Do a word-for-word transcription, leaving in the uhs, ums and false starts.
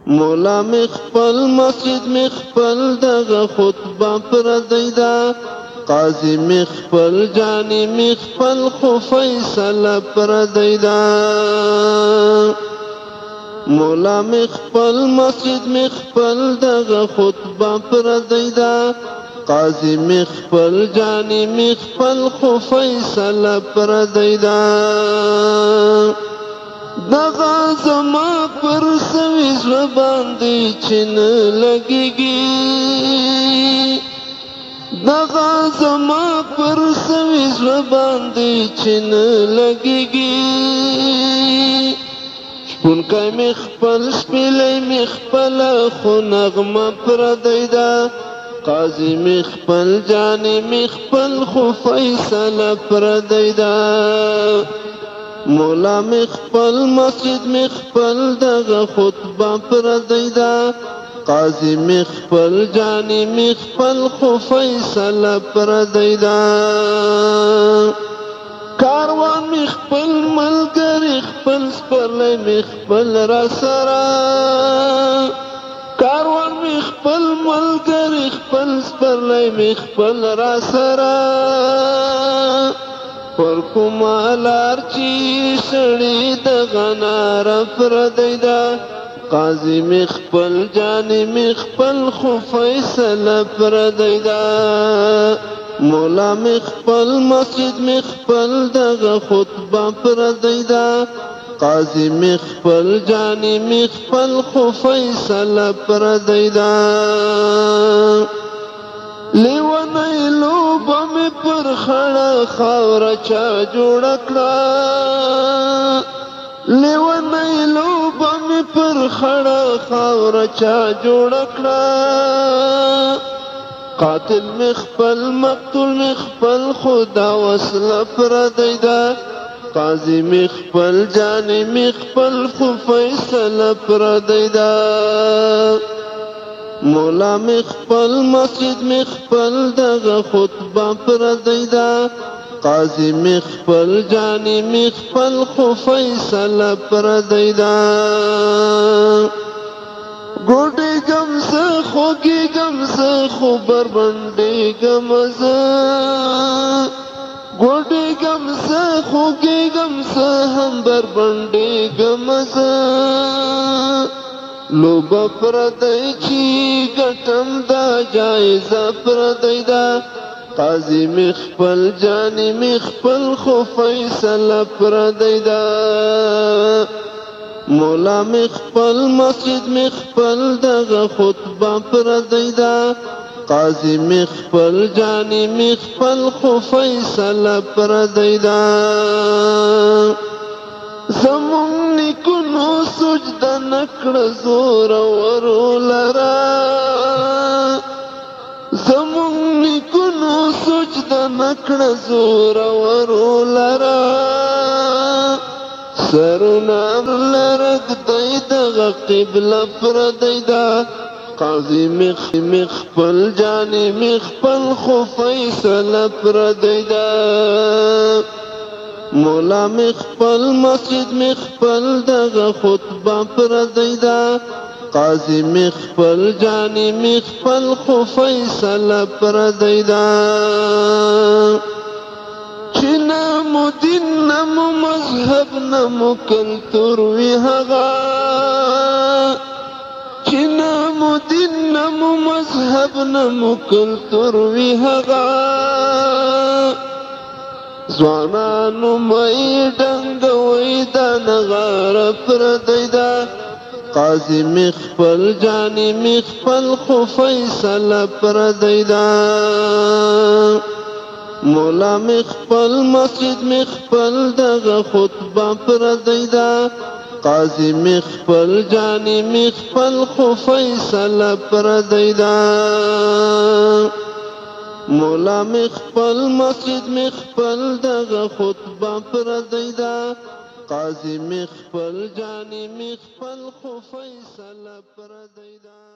مولا می خپل مسجد می خپل دغه خطبه پردی دا قاضی می خپل جانی می خپل خو فیصله پردی دا مولا می خپل مسجد می خپل دغه خطبه پردی دا قاضی می خپل جانی می خپل خو فیصله پردی دا دغه زما پر سوي زړه باندې چې نه لګېږي دغه زما پر سوي زړه باندې چې نه لګېږي شپونکی مې خپل شپیلی مې خپله خو نغمه پردی ده قاضي مې خپل جانې مې خپل خو فیصله پردی ده مولا می خپل مسجد می خپل دغه خطبه پردی دا قاضی می خپل جانی می خپل خو فیصله پردی دا کاروان می خپل ملګری خپل سپرلی می خپل را سره کاروان می خپل ملګری خپل سپرلی می خپل را سره پر کومه لار چې سړی دغه ناره پردی ده قاضي مې خپل جانې مې خپل خو فیصله پردی ده مولا مې خپل مسجد مې خپل دغه خطبه پردی ده قاضي مې خپل جانې مې خپل خو فیصله پردی ده لیونی لوبه مې پر خړه خاوره چا جوړه کړه لیونی لوبه مې پر خړه خاوره چا جوړه کړه قاتل مې خپل مقتول مې خپل خدا وسله پردی ده قاضي مې خپل جانې مې خپل خو فیصله پردی ده مولا می خپل مسجد می خپل دغه خطبه پردی دا قاضی می خپل جانی می خپل خو فیصله پردی دا ګوډی ګم زه خوږی ګم زه خو بربنډی ګم زه ګوډی ګم زه خوږی ګم زه هم بربنډی ګم زه لوبه پردی چی گٹم دا جائزه پردی دا قاضی می خپل جانی می خپل خو فیصله پردی دا مولا می خپل مسجد می خپل دغه خطبه پردی دا قاضی می خپل جانی می خپل خو فیصله پردی دا زمون نکونو سجده نکړه زور ورو لرا زمون نکونو سجده نکړه زور ورو لرا سرونه لرګ دی دغه قبله پردی ده قاضي مې خپل جانې مې خپل خو فیصله پردی ده مولا می خپل مسجد می خپل دغه خطبه پردی دا قاضي می خپل جانی می خپل خو فیصله پردی دا چې نمو دین نمو مذهب نمو کلتور وی هغه چې نمو دین نمو مذهب نمو کلتور وی هغه ځوانانو مې ډنګوي دا نغاره پردی ده قاضي مې خپل جانې مې خپل خو فیصله پردی ده مولا مې خپل مسجد مې خپل دغه خطبه پردی ده قاضي مې خپل جانې مې خپل خو فیصله پردی ده مولا می خپل مسجد می خپل دغه خطبه پردی دا قاضي می خپل جانی می خپل خو فیصله پردی دا